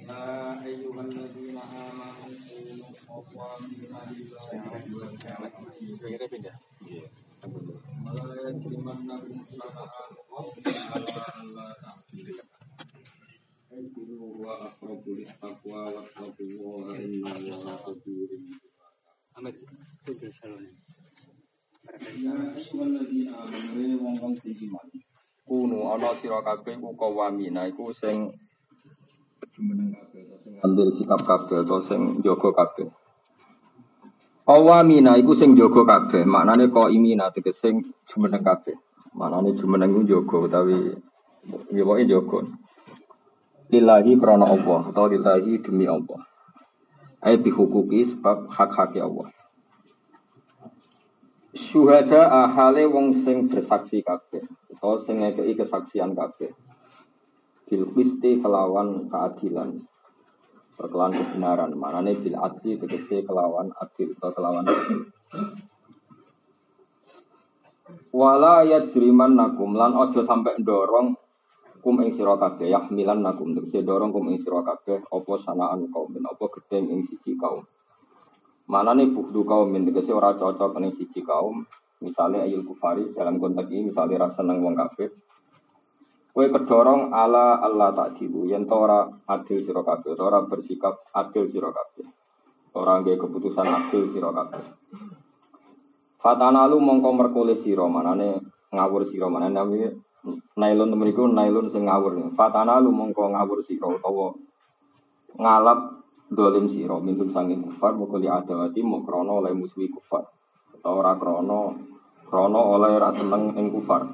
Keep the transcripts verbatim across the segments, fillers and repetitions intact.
Ya ayyuhalladzina amanu kunu qawwamina Sebagai pindah. Iya. Wala yajrimannakum shana'an qawmin ala alla ta'dilu. Aidilu wa aqrabu lit-taqwa wattaqullaha innallaha khabirun Ahmed, itu salonnya. Ya ayyuhalladzina amanu wong-wong sing iman. Kuno ana sira kabeh ku qawamina iku sing jumeneng kabeh to sing ambil sikap kabeh to sing njaga kabeh. Qawamina iku sing njaga kabeh, maknane qaimina tegese jumeneng kabeh. Maknane jumeneng ku njaga utawi ya pokoke njaga. Lillahi krana Allah atau lillahi demi Allah. Ai bi hukuki sebab hak-hak Allah. Syuhada ahale wong sing bersaksi kabeh utawa sing ngekeki kesaksian kabeh bil qisti kelawan keadilan kelawan kebenaran manane bil adli tegese kelawan adil atau kelawan adil. Wala yajrimannakum lan aja sampe ndorong kum ing sira kabeh yahmilan nakum tegese ndorong kum ing sira kabeh apa sanaan kaum apa gedeng ing siji kaum. Manane buhdu kaum tegese ora cocok ning siji kaum, misale ayul kufari dalam konteks ini misale ra seneng wong kafir. Kowe kedorong ala Allah ta'dilu yen to ora adil sira kabeh, ora bersikap adil sira kabeh. Ora nggih keputusan adil sira kabeh. Fatanalu mongko merkole sira manane ngawur sira manane nami nailun mriku nailun sing ngawur. Fatanalu mongko ngawur sira utawa ngalap dolim siro minum sanging kufar mukuli adawati mau krono oleh musuhi kufar atau ora krono krono oleh ora seneng ing kufar.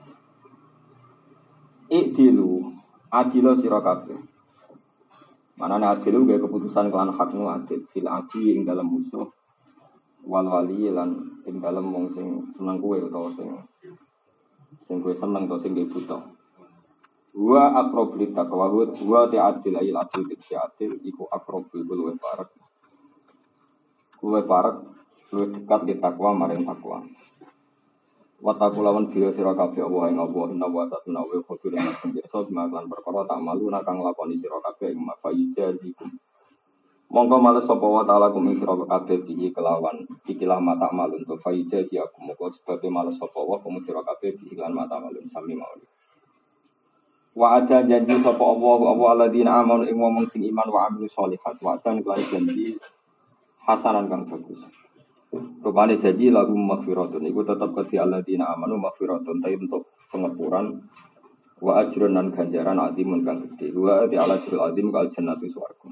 Ikdilu adilo siro kabeh. Manane adilu gawe keputusan kelan hakmu adil fil adi ing dalam musuh wal wali lan ing dalam wong sing seneng kowe utawa sing sing kowe seneng utawa sing butuh. Wa aqrabul taqwa wa ta'adil ayil adil ta'adil iku aqrabul luwih parek luwih parek luwih dekat di takwa maring takwa wa taqulawan dia sira kabeh Allah ing Allah inna wa satuna wa khabirun biasa dimaklan perkara tak malu nakang lakoni sira kabeh ing mafayijazikum mongko males sapa wa taala kum ing sira kabeh iki kelawan ikilah mata malun to fayijazikum mongko sebab males sapa wa kum sira kabeh iki lan mata malun sami mawon. Wa ada janji sapa Allah Allah alladzina amanu ing wong sing iman wa amilus sholihat wa dan kelan janji hasanan kang bagus. Rupane janji lagu maghfiratun iku tetep kedhi alladzina amanu maghfiratun ta untuk pengepuran wa ajrun lan ganjaran azimun kang gedhe. Wa di ala ajrul azim kal jannatu swarga.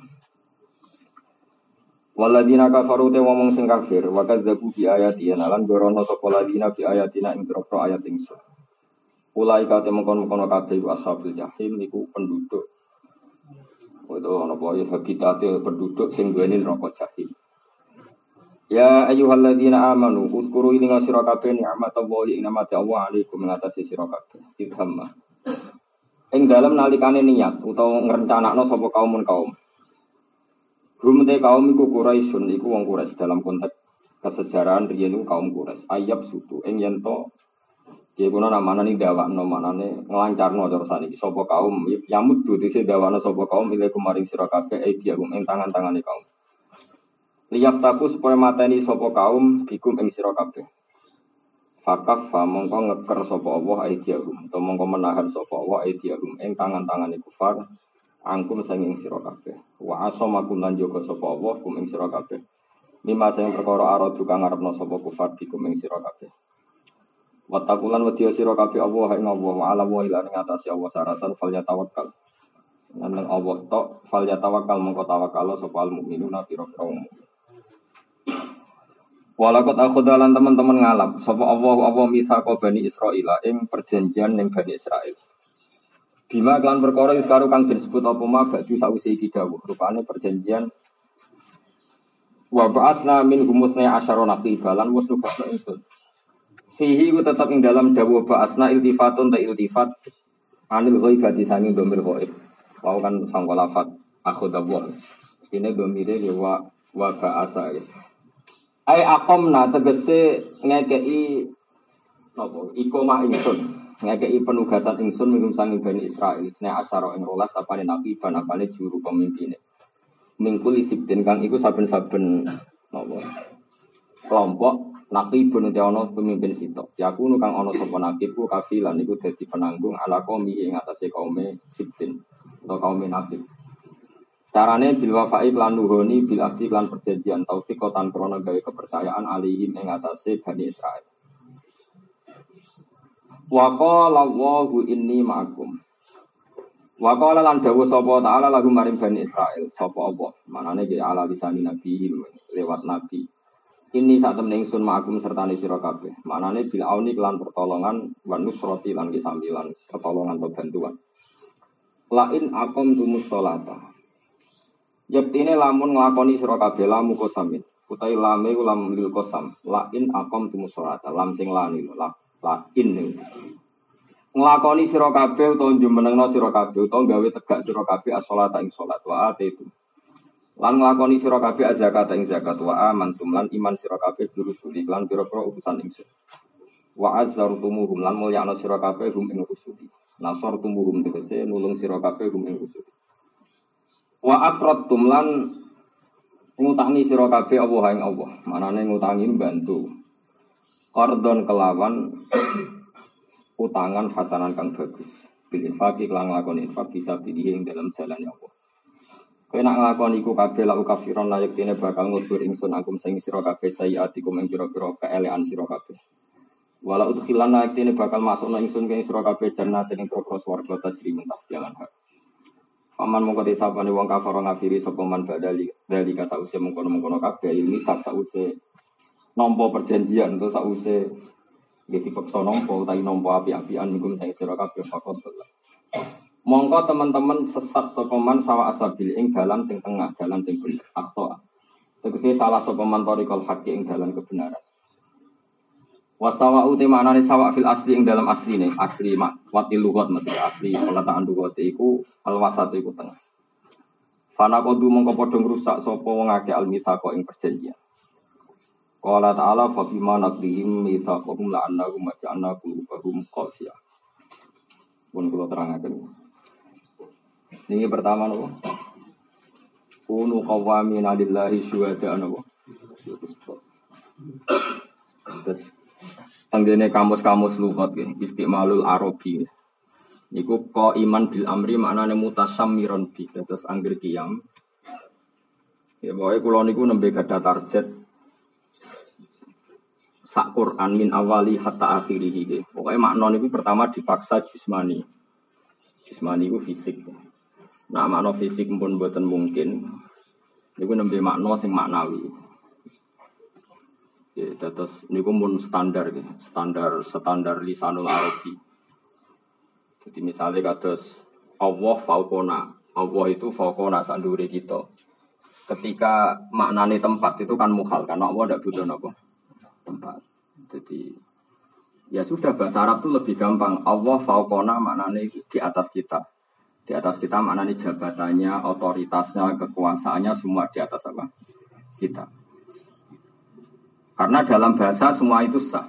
Walladzina kafaru te wong sing kafir wa kadzabu bi ayatina lan gorono sapa ladina bi ayatina ing propro ayat ingsun. Ulai kate mengkon-mengkon kabeh iku ashabul jahim iku penduduk. Itu ana apa habitate penduduk sing duweni neraka jahim. Ya ayyuhalladzina amanu uzkuru ing sira kabeh nikmatallahi ing nikmate Allah alaikum ngatasi sira kabeh. Idhamma. Ing dalem nalikane niat utawa ngrencanakno sapa kaumun kaum. Rumte kaum iku Quraisyun iku wong Quraisy dalam konteks kesejarahan riyen iku kaum Quraisy. Ayab sutu ing yen to ya kuna namanya nih dawakno manane nglancarno cara saniki sapa kaum yamut dutise dawakno sapa kaum ile kemaring sira kabeh idiagum ing tangan-tangane kaum liyaftaku supaya mateni sapa kaum bikum ing sira kabeh fakaf fa mongko ngeker sapa Allah idiagum to mongko menahan sapa Allah idiagum ing tangan-tangane kufar angkum sanging sira kabeh wa asamakum lan jaga sapa Allah kum ing sira kabeh mimma sing perkara aradu kang ngarepno sapa kufar bikum ing sira kabeh. Watakulan wadiyo siro kafi Allah ing Allah wa ala wa ila ing atasi Allah sarasan fal yatawakkal. Nang Allah tok fal yatawakkal mongko tawakal sapa al mukminuna pira-pira wong. Walakot akhodalan teman-teman ngalap sapa Allah Allah misaka Bani Israil ing perjanjian ning Bani Israil. Bima kan perkara wis karo kang disebut apa ma ba'du sawise iki dawuh rupane perjanjian wa ba'atna min humusna asyara naqibalan wis nugasno ingsun. Fihi ku tetap ing dalam dawuh ba'asna iltifatun ta iltifat anil ghaibati sanging domir ghaib. Wau kan sangka lafat akhudabwa. Ini domire ya wa wa ba'asa. Ai aqamna tegese ngekeki napa ikomah ingsun. ngekei penugasan ingsun minum sanging Bani Israil isna asyara ing rolas apane nabi ban apane juru pemimpine mingkul isibdin kang iku saben-saben napa kelompok naqibun te ana pemimpin sitok yakunu kang ana sapa naqib ku kafilan iku dadi penanggung ala qaumi ing atase kaume sibdin atau kaume naqib carane bil wafai lan nuhoni bil ahdi lan perjanjian taufiqatan krana gawe kepercayaan alihim ing atase Bani Israil. Wa qala Allahu inni ma'akum. Wa qala lan dawuh sapa taala lagu maring Bani Israil sapa Allah. Manane ge ala lisani nabi lewat nabi. Ini sak temne ingsun ma'akum sertane sira kabeh. Manane bil auni lan pertolongan wa nusrati lan kesambilan pertolongan atau bantuan. Lain aqam tumus sholata. Yektine lamun nglakoni sira kabeh lamu kosamin. Utai lame lam lil kosam. Lain aqam tumus sholata. Lam sing lani la lain. Nglakoni sira kabeh utawa jumenengno sira kabeh utawa gawe tegak sira kabeh as-sholata ing salat wa atitu. Lan nglakoni sira kabeh zakat ing zakat wa amantum lan iman sira kabeh rusuli lan pira-pira utusan ingsun. Wa azzartumuhum lan mulyana sira kabeh hum ing rusuli. Nasor tumuhum tegese nulung sira kabeh hum ing rusuli. Wa aqradtum lan ngutangi sira kabeh Allah ing Allah. Manane ngutangi bantu. Qardon kelawan utangan hasanan kang bagus. Bil infaqi lan nglakoni infaq bisa pilih ing dalam jalan Allah. Kowe nak nglakoni iku kabeh la ukafiron la yektine bakal ngudur ingsun akum sing sira kabeh sayiatikum ing pira-pira keelekan sira kabeh. Wala udkhilan la yektine bakal masukna ingsun ing sira kabeh jannatin ing pira-pira swarga tajri min tahtiha al Paman mongko disapane wong kafara ngafiri sapa man badali dalika sause mengkono-mengkono kabeh ilmi tak sause nampa perjanjian utawa sause nggih dipeksa nampa utawi nampa api-apian niku sing sira kabeh fakot. Mongko teman-teman sesat sapa man sawa asabil ing dalan sing tengah, dalan sing bener. Akto. Tegese salah sapa man thariqal haqqi ing dalan kebenaran. Wasawa uti maknane sawa fil asli ing dalam asline, asli mak wati lughat mesti asli peletaan lughat iku alwasat iku tengah. Fana kodu mongko padha ngrusak sapa wong akeh almitsaqo ing perjanjian. Qala ta'ala fa bima naqdihim mitsaqahum la'annahum ja'alna qulubahum qasiyah. Pun kula terangaken. Ini pertama nopo. Kunu qawamina lillahi syuhada'a nopo. Terus tenggene kamus-kamus lughat nggih, istimalul arabi. Niku ko iman bil amri maknane mutasammiron bi. Terus anggere qiyam. Ya pokoke kula niku nembe gadah target sak Quran min awali hatta akhirih iki. Pokoke makna niku pertama dipaksa jismani. Jismani iku fisik. Nah makna fisik pun mboten mungkin. Niku nembe makna sing maknawi. Ya, terus niku mun standar gitu, standar standar lisanul arabi. Jadi misalnya kados Allah fauqona, Allah itu fauqona sandure kita. Ketika maknane tempat itu kan mukhal, karena Allah tidak butuh apa tempat. Jadi ya sudah bahasa Arab itu lebih gampang. Allah fauqona maknane di atas kita. Di atas kita maknane jabatannya, otoritasnya, kekuasaannya semua di atas apa? Kita. Karena dalam bahasa semua itu sah.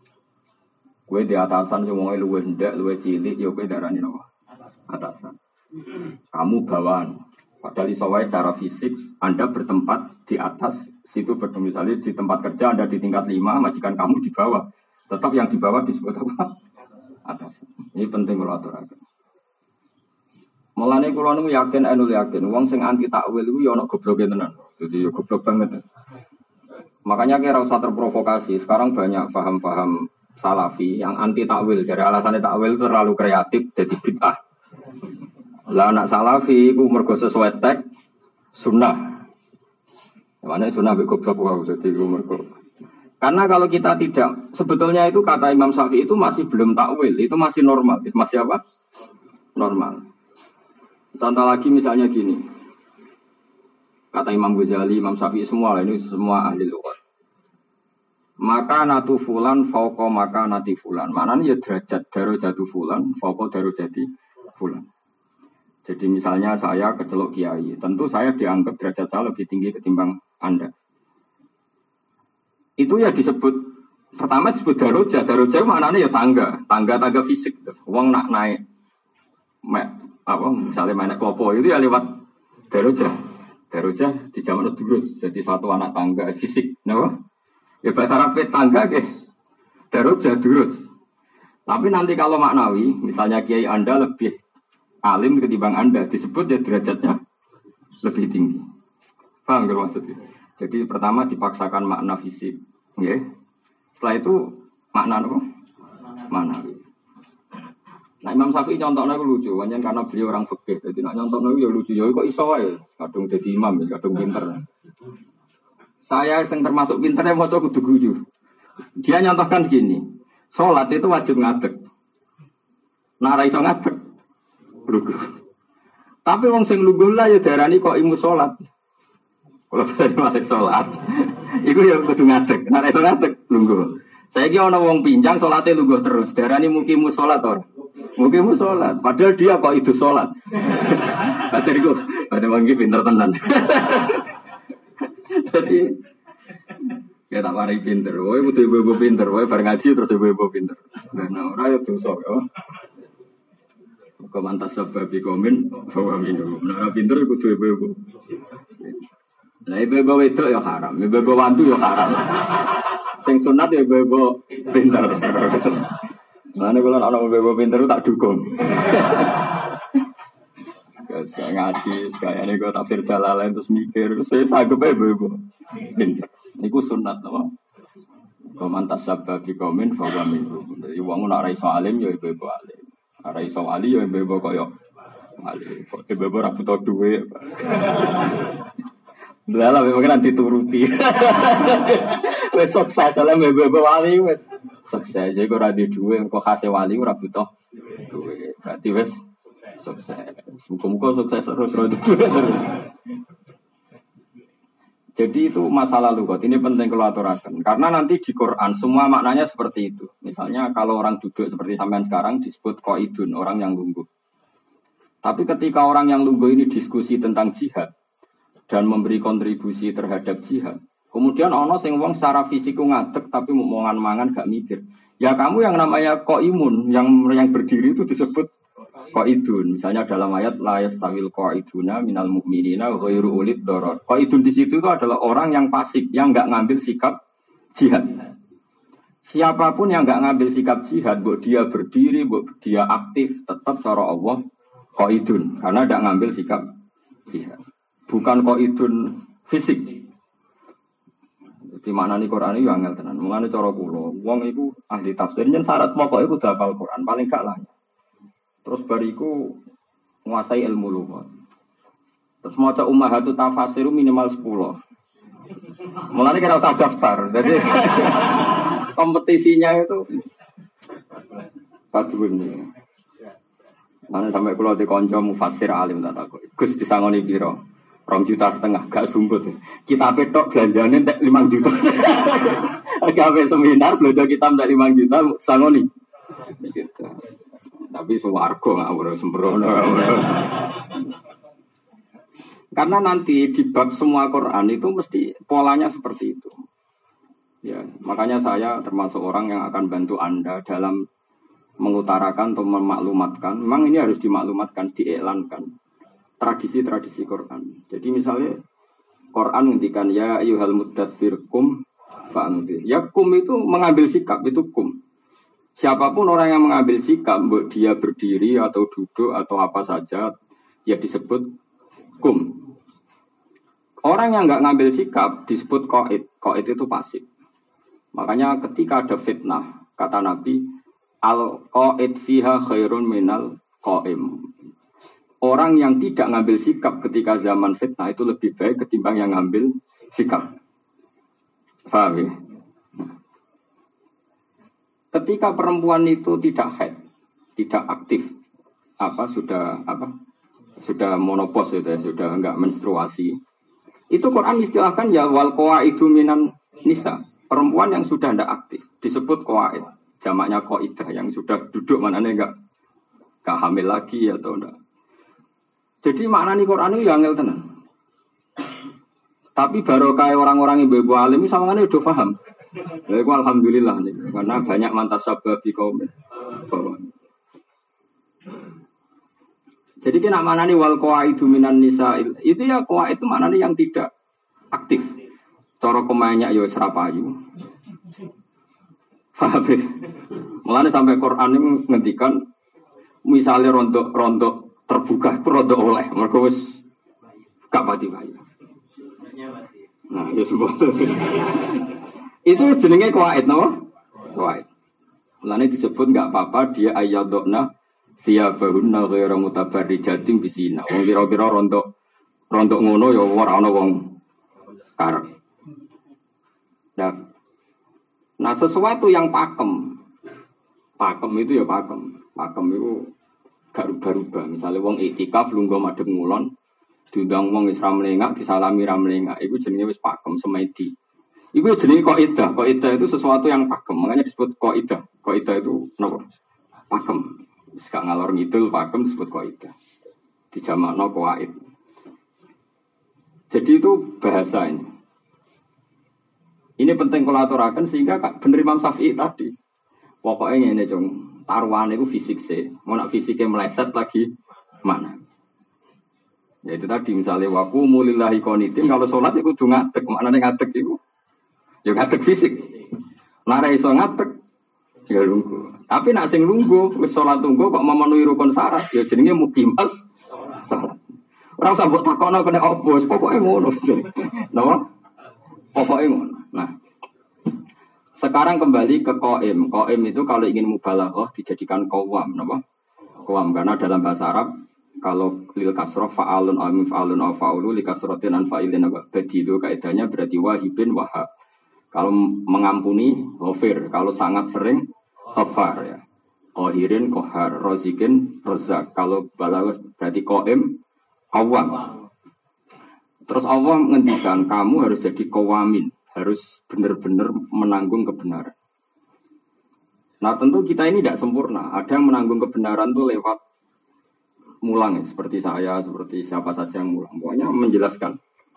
Kue di atasan semua luwe hendak, luwe cilik, ya kue darani apa? Atasan. Kamu bawaan. Padahal isowai secara fisik Anda bertempat di atas situ bertemu misalnya di tempat kerja Anda di tingkat lima, majikan kamu di bawah. Tetap yang di bawah disebut apa? Atasan. Ini penting kalau aturaken. Mulane kula niku yakin anu yakin wong sing anti takwil iku ya ana gobloke tenan. Jadi ya goblok banget. Makanya kira usah terprovokasi. Sekarang banyak paham-paham salafi yang anti takwil. Jadi alasannya takwil itu terlalu kreatif, jadi bid'ah. Lah anak salafi itu mergo sesuai teks sunnah. Mana sunnah be goblok wae jadi mergo. Karena kalau kita tidak, sebetulnya itu kata Imam Syafi'i itu masih belum takwil, itu masih normal, masih apa? Normal. Contoh lagi misalnya gini. Kata Imam Ghazali, Imam Syafi'i semua ini semua ahli lughat. Maka natu fulan fauqa maka nati fulan. Maknanya ya derajat darajatu fulan fauqa darajati fulan. Jadi misalnya saya kecelok kiai, tentu saya dianggap derajat saya lebih tinggi ketimbang Anda. Itu ya disebut Pertama disebut daroja, daroja maknanya ya tangga, tangga-tangga fisik. Uang nak naik, mek, apa misalnya naik klopo itu ya lewat daroja. Daroja di zaman durus, jadi satu anak tangga fisik, no? Ya bahasa Arab tangga ke daroja durus. Tapi nanti kalau maknawi, misalnya kiai Anda lebih alim ketimbang Anda, disebut ya derajatnya lebih tinggi. Paham gak maksudnya? Jadi pertama dipaksakan makna fisik, ya. Setelah itu makna apa? Maknawi. Nah Imam Syafi'i contohnya itu lucu, wajan karena beliau orang fikih. Jadi nak contohnya itu ya lucu, ya kok iso ya, kadung jadi imam, ya, kadung pinter. Saya yang termasuk pinternya mau coba kudu guyu. Dia nyontohkan gini, sholat itu wajib ngadeg. Nah ra iso ngadeg, lugu. Tapi wong sing lugu lah ya darani kok imu sholat. Kalau dari malik sholat, itu ya kudu ngadeg. Nah ra iso ngadeg, lugu. Saya kira ana wong pinjang sholatnya lugu terus. Darani mukimu sholat or. Mukimu sholat. Padahal dia kok itu sholat. Padahal itu, padahal wong pinter tenan. Jadi ya tak mari pinter. Woe kudu ibu-ibu pinter. Woe bar ngaji terus ibu-ibu pinter. Nah ora yo dosa ya. Muga mantas sebab komen bahwa minum. Nah pinter kudu ibu-ibu. Nah ibu-ibu itu ya haram. Ibu-ibu wantu ya haram. Sing sunat ya ibu-ibu pinter. Mana kalau anak ibu-ibu pinter tak dukung. Saya ngaji, sekalian ini gue tafsir Jalalain terus mikir, terus saya sanggup aja ibu-ibu pinter. Ini sunat apa? Komantas sabab di komen bahwa minggu. Jadi uang nak rai soalim ya ibu-ibu alim, rai soali ya ibu-ibu koyok alim. Ibu-ibu rapi tau duit. Belalah memang nanti turuti. Besok saya salam ibu-ibu wali, wes sukses. Jadi gue radi duit, kok kasih wali gue rapi tau duit. Berarti wes sukses. Muka-muka sukses terus terus. Jadi itu masalah lugat. Ini penting kalau aturakan. Karena nanti di Quran semua maknanya seperti itu. Misalnya kalau orang duduk seperti sampean sekarang disebut qaidun, orang yang lungguh. Tapi ketika orang yang lungguh ini diskusi tentang jihad dan memberi kontribusi terhadap jihad, kemudian ono sing wong secara fisik ngadeg tapi mau mangan-mangan gak mikir. Ya kamu yang namanya qaimun, yang yang berdiri itu disebut qaidun. Misalnya dalam ayat la yastawil qaiduna minal mu'minina ghairu ulid darar. Qaidun di situ itu adalah orang yang pasif, yang enggak ngambil sikap jihad. Siapapun yang enggak ngambil sikap jihad, mbok dia berdiri, mbok dia aktif, tetap cara Allah qaidun karena enggak ngambil sikap jihad. Bukan qaidun fisik. Di mana nih Quran itu angel tenan. Mulane cara kula, wong iku ahli tafsir yen syarat pokoke kudu hafal Quran, paling gak lah. Terus bariku menguasai ilmu lugat. Terus maca ummahatut tafasir minimal sepuluh. Mulane kira usah daftar. Jadi kompetisinya itu padun nih. Mana sampai kula di kanca mufassir alim tak takut. Gus disangoni pira? Rong juta setengah gak sumbut. Kita petok belanjane entek lima juta. Gawe seminar belanja kita entek lima juta sangoni. Gitu. Tapi suwargo ngawur sembrono. Karena nanti di bab semua Quran itu mesti polanya seperti itu. Ya, makanya saya termasuk orang yang akan bantu Anda dalam mengutarakan atau memaklumatkan. Memang ini harus dimaklumatkan, diiklankan tradisi-tradisi Quran. Jadi misalnya Quran ngendikan ya ayyuhal muddatsir kum fa'anzir. Ya kum itu mengambil sikap, itu kum. Siapapun orang yang mengambil sikap, dia berdiri atau duduk atau apa saja, ya disebut kum. Orang yang nggak ngambil sikap disebut qaid. Qaid itu pasif. Makanya ketika ada fitnah, kata Nabi, al qaid fiha khairun minal qaim. Orang yang tidak ngambil sikap ketika zaman fitnah itu lebih baik ketimbang yang ngambil sikap. Paham ya? Ketika perempuan itu tidak haid, tidak aktif, apa sudah apa sudah monopos itu ya, sudah enggak menstruasi. Itu Quran istilahkan ya wal qawaidu minan nisa, perempuan yang sudah enggak aktif disebut qawaid, jamaknya qaidah yang sudah duduk manane enggak enggak hamil lagi atau enggak. Jadi maknane Quran itu ya angel tenan. Tapi barokah orang-orang ibu-ibu alim sawangane udah paham. Lalu alhamdulillah nih, karena banyak mantas sabab di kaum bawah. Jadi kena mana nih wal qawaidu minan nisa itu ya qawaid itu mana nih yang tidak aktif. Cara kemainnya yo serapayu. Paham ya? Mulane sampai Quran ini ngendikan misalnya rontok-rontok terbuka itu rontok oleh mergo wis gak pati bayu. Nah, ya sebut. Itu jenenge qawaid napa? Qawaid. Mulane disebut enggak apa-apa dia ayyadna thiyabahunna ghairu mutabarrijatin bisina. Wong kira-kira rontok rontok ngono ya ora ana wong karep. Nah, nah sesuatu yang pakem, pakem itu ya pakem, pakem itu gak rubah-rubah. Misalnya wong iktikaf lungguh madhep ngulon, diundang wong wis ra mlengak, disalami ra mlengak, iku jenenge wis pakem semedi. Iku jenenge kaidah, kaidah itu sesuatu yang pakem, makanya disebut kaidah. Kaidah itu napa? Pakem. Wis gak ngalor ngidul pakem disebut kaidah. Dijamakno qawaid. Jadi itu bahasa ini. Ini penting kalau aturakan sehingga bener Imam Syafi'i tadi. Pokoknya ini cung, taruhan itu fisik sih. Mau nak fisiknya meleset lagi mana? Ya itu tadi misalnya waku mulillahi qanitin kalau sholat itu kudu ngadeg. Maknanya ngadeg itu ya ngadeg fisik. Lara iso ngadeg ya lungguh. Tapi nak sing lungguh wis sholat lungguh kok memenuhi rukun syarat ya jenenge muqimas salat. Ora usah mbok takokno kene opo, pokoke ngono. Napa? Pokoke ngono. Nah, sekarang kembali ke qaim. Qaim itu kalau ingin mubalaghah dijadikan qawam, napa? Qawam karena dalam bahasa Arab kalau lil kasrah fa'alun aw mif'alun aw fa'ulu li kasratin an fa'ilin apa? Badi itu kaidahnya berarti wahibin wahab. Kalau mengampuni ghafir, kalau sangat sering ghafar ya. Qahirin qahar, razikin razzaq. Kalau balaghah berarti qaim qawam. Terus Allah ngendikan kamu harus jadi qawamin. Harus benar-benar menanggung kebenaran. Nah tentu kita ini tidak sempurna. Ada yang menanggung kebenaran itu lewat mulang ya. Seperti saya, seperti siapa saja yang mulang. Pokoknya menjelaskan.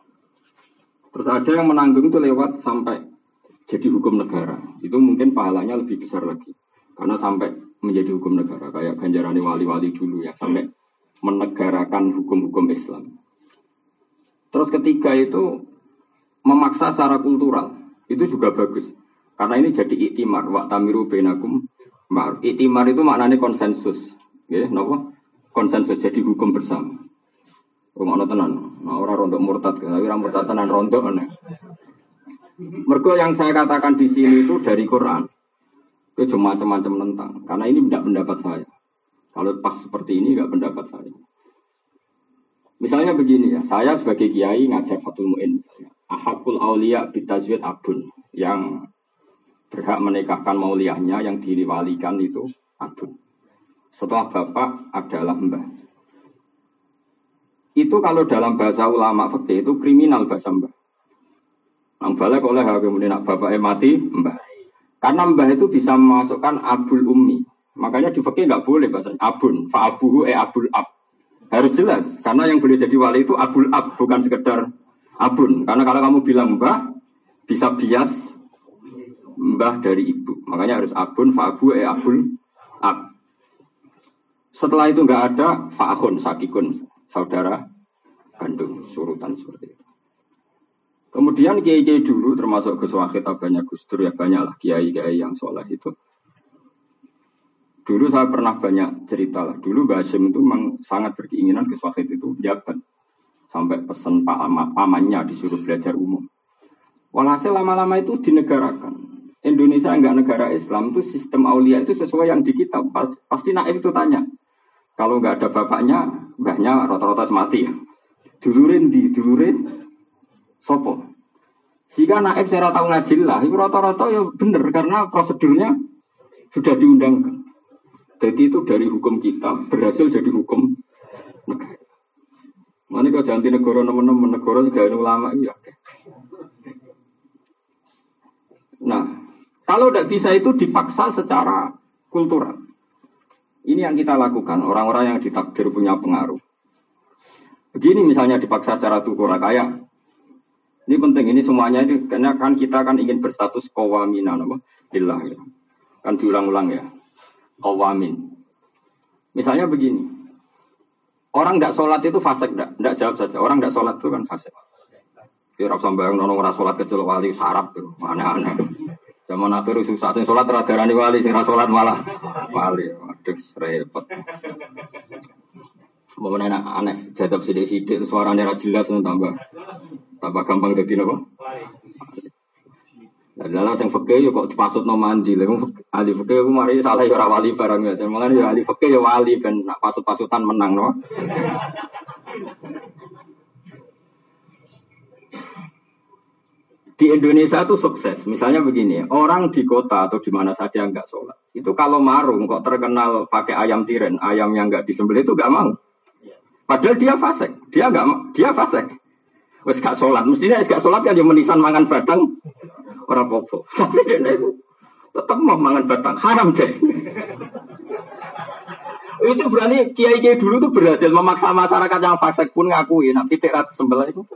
Terus ada yang menanggung itu lewat sampai jadi hukum negara. Itu mungkin pahalanya lebih besar lagi. Karena sampai menjadi hukum negara. Kayak ganjaran wali-wali dulu ya. Sampai menegarakan hukum-hukum Islam. Terus ketiga itu memaksa secara kultural itu juga bagus karena ini jadi iktimar wa tamiru bainakum ma'ruf. Iktimar itu maknanya konsensus nggih napa konsensus jadi hukum bersama rumono tenan nah ora rontok murtad tapi ora murtad tenan rontok aneh mergo yang saya katakan di sini itu dari Quran itu cuma macam-macam tentang karena ini tidak pendapat saya kalau pas seperti ini enggak pendapat saya. Misalnya begini ya, saya sebagai kiai ngajar Fathul Mu'in, ahakul aulia bitazwid abun, yang berhak menikahkan mauliyahnya yang diwalikan itu abun. Setelah bapak adalah mbah. Itu kalau dalam bahasa ulama fikih itu kriminal bahasa mbah. Nang balik oleh kemudian bapaknya mati mbah. Karena mbah itu bisa memasukkan abul ummi. Makanya di fikih nggak boleh bahasanya abun, fa abuhu e abul ab. Harus jelas, karena yang boleh jadi wali itu abul ab, bukan sekedar abun. Karena kalau kamu bilang mbah, bisa bias mbah dari ibu. Makanya harus abun, fa'abu, eh abul ab. Setelah itu nggak ada fa'akhun, sakikun, saudara kandung, surutan seperti itu. Kemudian kiai-kiai dulu, termasuk Gus Wahid, banyak Gus Dur, ya banyaklah kiai-kiai yang soleh itu. Dulu saya pernah banyak cerita lah. Dulu Mbak Hashim itu memang sangat berkeinginan Gus Wahid itu jabat. Sampai pesan pak pamannya disuruh belajar umum. Walhasil lama-lama itu dinegarakan. Indonesia enggak negara Islam itu sistem aulia itu sesuai yang di kitab. Pasti naib itu tanya. Kalau enggak ada bapaknya, mbahnya rata-rata mati. Dulurin di, dulurin sopo. Sehingga naib saya tahu ngaji lah. Itu rata-rata ya benar karena prosedurnya sudah diundangkan. Jadi itu dari hukum kita berhasil jadi hukum negara. Mana kau jangan negara teman-teman negara juga ada ulama iya. Nah, kalau tidak bisa itu dipaksa secara kultural. Ini yang kita lakukan orang-orang yang ditakdir punya pengaruh. Begini misalnya dipaksa secara kultural kayak Ini penting, ini semuanya itu karena kan kita kan ingin berstatus qawamina apa? Billah ya. Kan diulang-ulang ya. Qawamin. Misalnya begini. Orang tidak sholat itu fasik tidak? Tidak jawab saja. Orang tidak sholat itu kan fasik. Kira sampai orang orang sholat kecil wali sarap tuh, aneh-aneh. Zaman akhir susah sing sholat radarani wali, sing sholat malah wali. Waduh, repot. Mau enak aneh, jadab sidik-sidik suaranya ra jelas tambah tambah gampang jadi apa? Lah dalam sing fikih yo kok dipasutno mandi. Lah ahli fikih ku mari salah yo ora wali barang ya. Mulane yo ahli fikih yo wali ben nak pasut-pasutan menang no. Di Indonesia itu sukses. Misalnya begini, orang di kota atau di mana saja nggak sholat. Itu kalau marung kok terkenal pakai ayam tiren, ayam yang nggak disembelih itu nggak mau. Padahal dia fasik, dia nggak, dia fasik. Wes gak sholat, mestinya wes gak sholat kan dia menisan mangan badang. Orang popo, tapi dia itu tetap mau mangan batang haram deh. Itu berani kiai-kiai dulu tuh berhasil memaksa masyarakat yang fasik pun ngakui nanti titik ratus sembelah itu.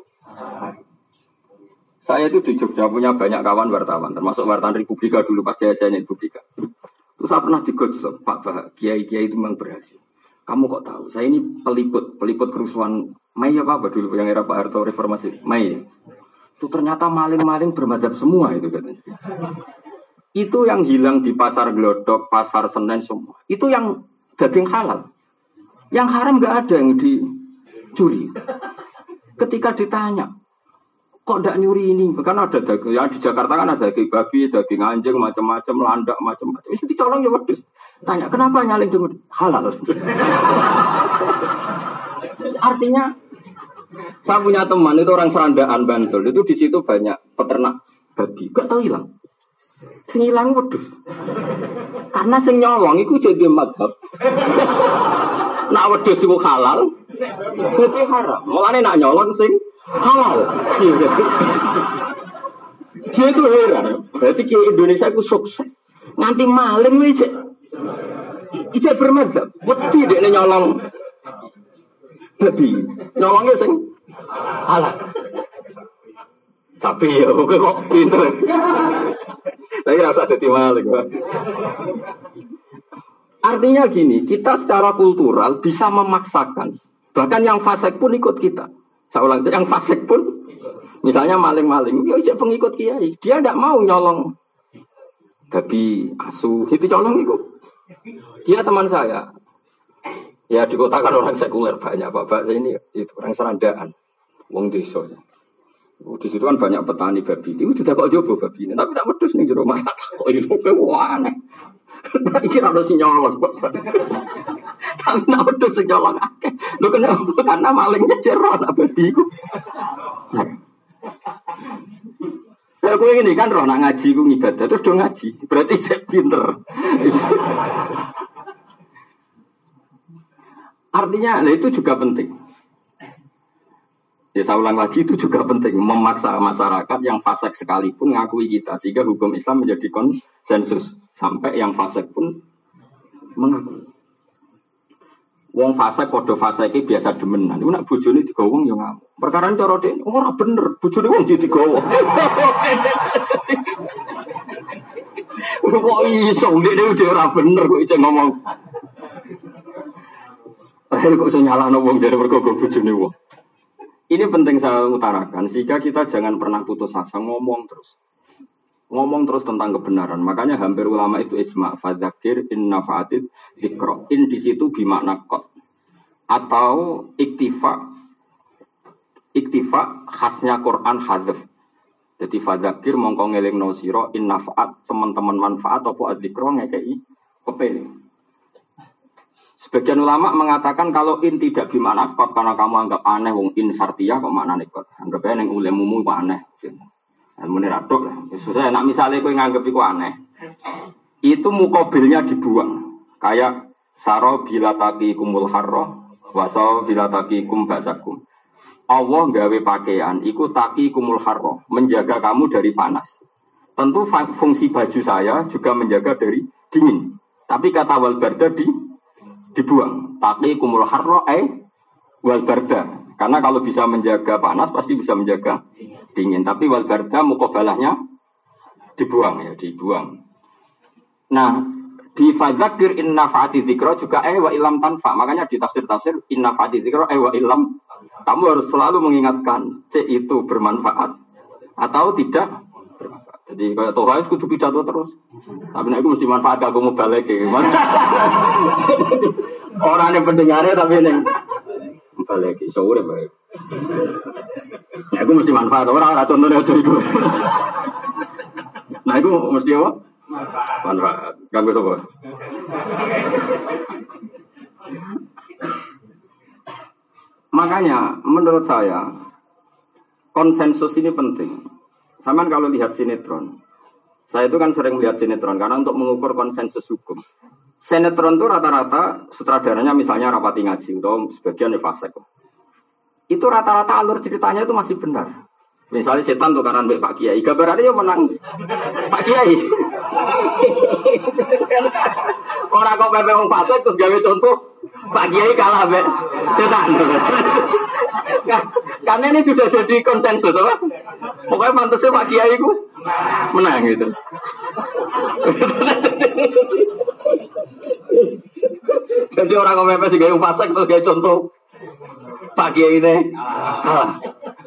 Saya itu di Jogja punya banyak kawan wartawan, termasuk wartawan Republika dulu pas jaya-jayanya Republika. Terus saya pernah digosok, Pak Bah, kiai-kiai itu memang berhasil. Kamu kok tahu? Saya ini peliput, peliput kerusuhan Mei apa apa dulu yang era Pak Harto reformasi Mei. Itu ternyata maling-maling bermadzhab semua itu katanya. Itu yang hilang di pasar Glodok, pasar Senen semua. Itu yang daging halal. Yang haram nggak ada yang dicuri. Ketika ditanya, kok tidak nyuri ini? Kan ada daging, ya di Jakarta kan ada daging babi, daging anjing, macam-macam, landak, macam-macam. Itu dicolong ya wedus. Tanya, kenapa nyaling dengan halal? Artinya, saya punya teman itu orang Serandaan Bantul, itu di situ banyak peternak babi, gak tahu hilang. Sing hilang wedus. Karena sing nyolong itu jadi madhab. Nak wedus itu halal, jadi haram. Mulane nak nyolong sing halal. Dia itu heran. Berarti ki Indonesia itu sukses. Nganti maling wis ijek bermadzhab. Wedi dekne nyolong babi. Nyolongnya sing halal. Tapi ya kok pinter. Tapi rasa dadi maling. Artinya gini, kita secara kultural bisa memaksakan. Bahkan yang fasik pun ikut kita. Saya ulang, yang fasik pun, misalnya maling-maling, ya ijek pengikut kiai. Dia tidak mau nyolong babi, asu, itu colong itu. Dia teman saya. Ya di kota kan orang sekuler banyak, Bapak saya ini itu orang Serandaan, wong desa. Di situ kan banyak petani babi. Itu tidak kok coba babi ini, tapi tak pedus nih di rumah. Oh ini wah aneh. Nah, kira ada si nyolong. Tapi nak pedus si nyolong akeh. Lo kenapa? Karena malingnya cerot babi itu. Kalau gue ini kan roh nak ngaji gue ibadah terus dong ngaji. Berarti saya pinter. Artinya, nah itu juga penting. Ya saya ulang lagi itu juga penting. Memaksa masyarakat yang fasik sekalipun ngakui kita. Sehingga hukum Islam menjadi konsensus. Sampai yang fasik pun mengakui. Wong fasik, kode fasik ini biasa demenan. Itu nak bojone digawang yang ngamuk. Perkara ini cara dia, oh ora bener. Bojone wong jadi digawang. Kok iso, dia udah ora bener kok iso ngomong. Akhirnya kok bisa nyalahno wong jadi bergogo bojone wong. Ini penting saya utarakan, sehingga kita jangan pernah putus asa, ngomong terus. Ngomong terus tentang kebenaran. Makanya hampir ulama itu ijma' fadzakir in nafa'atid dzikra. In di situ bimakna qad. Atau iktifa. Iktifa khasnya Quran hadzaf. Jadi fadzakir mongko ngelingno sira in nafa'at teman-teman manfaat apa adzikra ngekeki kepele. Sebagian ulama mengatakan kalau in tidak bimakna qad karena kamu anggap aneh wong in sartiyah kok maknane qad. Anggap ae ning ulemmu kok aneh. Mune radok lah. Susah nek misale kowe nganggep iku aneh. Itu mukabilnya dibuang. Kayak saro bila taqikumul harra wa saw bila taqikum basakum. Allah gawe pakaian iku taqikumul harra, menjaga kamu dari panas. Tentu fungsi baju saya juga menjaga dari dingin. Tapi kata wal barda di dibuang. Taqikumul harra eh wal barda. Karena kalau bisa menjaga panas pasti bisa menjaga dingin. Tapi wal barda muqabalahnya dibuang ya, dibuang. Nah, di fadzakir inna fa'ati dzikra juga eh wa ilam tanfa. Makanya di tafsir-tafsir inna fa'ati dzikra eh wa ilam. Kamu harus selalu mengingatkan C itu bermanfaat atau tidak bermanfaat. Jadi kayak toh harus kudu pidato terus. Tapi nek iku mesti manfaat aku mau balik iki. Orang yang pendengarnya tapi ning balik iso urip bae. Nek aku mesti manfaat ora ora contone aja iku. Nah iku mesti apa? Manfaat. Kanggo sapa? Makanya menurut saya konsensus ini penting. Sama kalau lihat sinetron, saya itu kan sering lihat sinetron karena untuk mengukur konsensus hukum. Sinetron itu rata-rata sutradaranya misalnya rapati ngaji atau sebagian ya fasik. Itu rata-rata alur ceritanya itu masih benar. Misalnya setan tukaran baik Pak Kiai, gambarannya yang menang Pak Kiai. Orang kok pepe wong fasik terus gawe contoh Pak Kiai kalah baik setan. Karena ini sudah jadi konsensus, apa? Pokoknya pantasnya Pak Kiai itu menang gitu. Jadi orang kok pepe sih gawe fasik terus gawe contoh Pak Kiai ini kalah.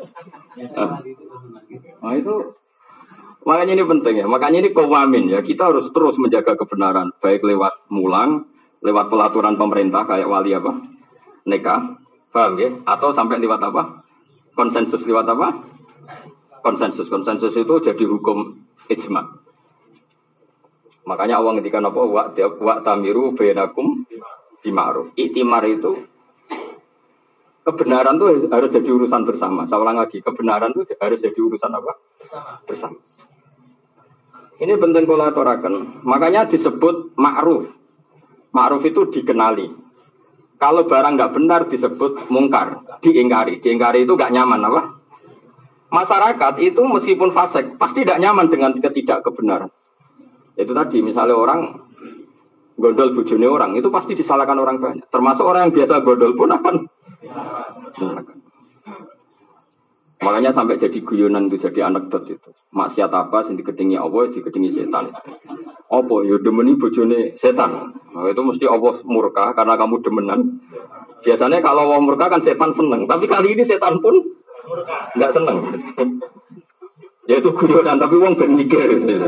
Nah itu makanya ini penting ya, makanya ini qawamin ya, kita harus terus menjaga kebenaran baik lewat mulang, lewat pelaturan pemerintah kayak wali apa, nikah, paham ya? Atau sampai lewat apa, konsensus lewat apa, konsensus, konsensus itu jadi hukum ijma. Makanya Allah ngendikan apa, wa wa tamiru bainakum bima'ruf. Itimar itu kebenaran itu harus jadi urusan bersama. Saya ulang lagi, kebenaran itu harus jadi urusan apa? Bersama. Bersama. Ini penting kolaborakan. Makanya disebut ma'ruf. Ma'ruf itu dikenali. Kalau barang nggak benar disebut mungkar, diingkari. Diingkari itu nggak nyaman apa? Masyarakat itu meskipun fasik pasti tidak nyaman dengan ketidakkebenaran. Itu tadi misalnya orang gondol bojone orang itu pasti disalahkan orang banyak. Termasuk orang yang biasa gondol pun akan disalahkan. Makanya sampai jadi guyonan itu jadi anekdot itu. Maksiat apa sing dikedingi Allah, dikedingi setan. Apa ya demeni bojone setan. Nah, itu mesti Allah murka karena kamu demenan. Biasanya kalau Allah murka kan setan seneng, tapi kali ini setan pun enggak seneng. Ya itu guyonan tapi wong ben mikir gitu.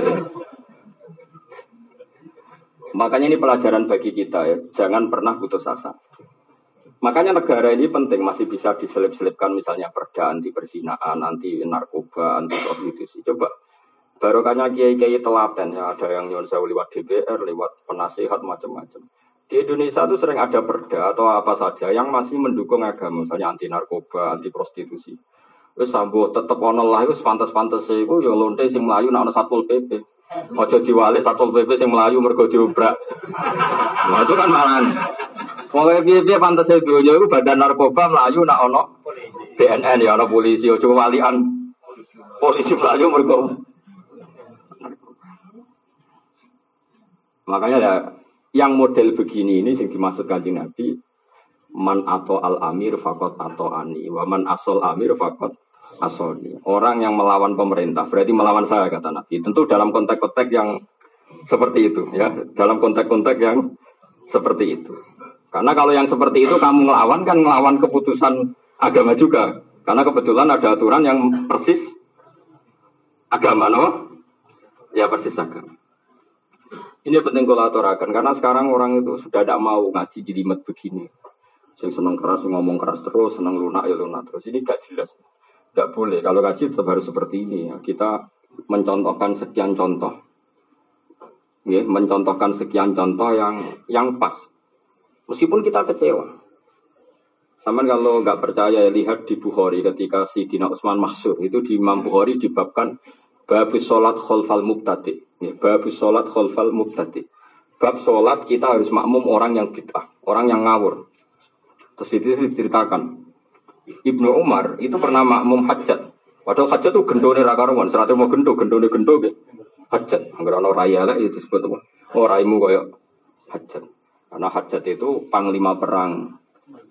Makanya ini pelajaran bagi kita ya, jangan pernah putus asa. Makanya negara ini penting, masih bisa diselip-selipkan misalnya perda anti perzinaan, anti narkoba, anti prostitusi. Coba barokahnya kiai-kiai telaten ya, ada yang nyuwun sewu lewat D P R, lewat penasihat macam-macam. Di Indonesia itu sering ada perda atau apa saja yang masih mendukung agama, misalnya anti narkoba, anti prostitusi. Wis sambo tetep ono lah iku pantes-pantes iku ya lonte sing mlayu nek ana Satpol P P. Aja diwalik Satpol P P sing mlayu mergo diobrak. Nah itu kan malahan. Pokoke piye-piye pantese donya iku badan narkoba mlayu nek ana B N N ya ana polisi aja walian. Polisi mlayu mergo. Makanya ya yang model begini ini yang dimaksud Kanjeng Nabi, man atau al amir fakot atau ani, waman asol amir fakot asoni. Orang yang melawan pemerintah berarti melawan saya kata Nabi. Tentu dalam konteks-konteks yang seperti itu ya, dalam konteks-konteks yang seperti itu. Karena kalau yang seperti itu kamu ngelawan kan ngelawan keputusan agama juga. Karena kebetulan ada aturan yang persis agama, no? Ya persis agama. Ini penting kolaborasikan karena sekarang orang itu sudah tidak mau ngaji jelimet begini. Sing seneng keras ngomong keras terus, seneng lunak ya lunak terus. Ini gak jelas. Gak boleh. Kalau ngaji tetap harus seperti ini. Ya. Kita mencontohkan sekian contoh. Ya, mencontohkan sekian contoh yang yang pas. Meskipun kita kecewa. Sama kalau nggak percaya lihat di Bukhari ketika si Dina Utsman Mahsur itu di Imam Bukhari dibabkan babus sholat khalfal mubtadi. Ya, babus sholat khalfal mubtadi. Bab sholat kita harus makmum orang yang bid'ah, orang yang ngawur. Terus itu diceritakan Ibnu Umar itu pernah makmum hajat. Padahal hajat itu gendone ra karuan, serate mau gendo, gendone gendo ge. Hajat, anggere ana raya lek itu disebut apa? Oh raimu koyo hajat. Karena hajat itu panglima perang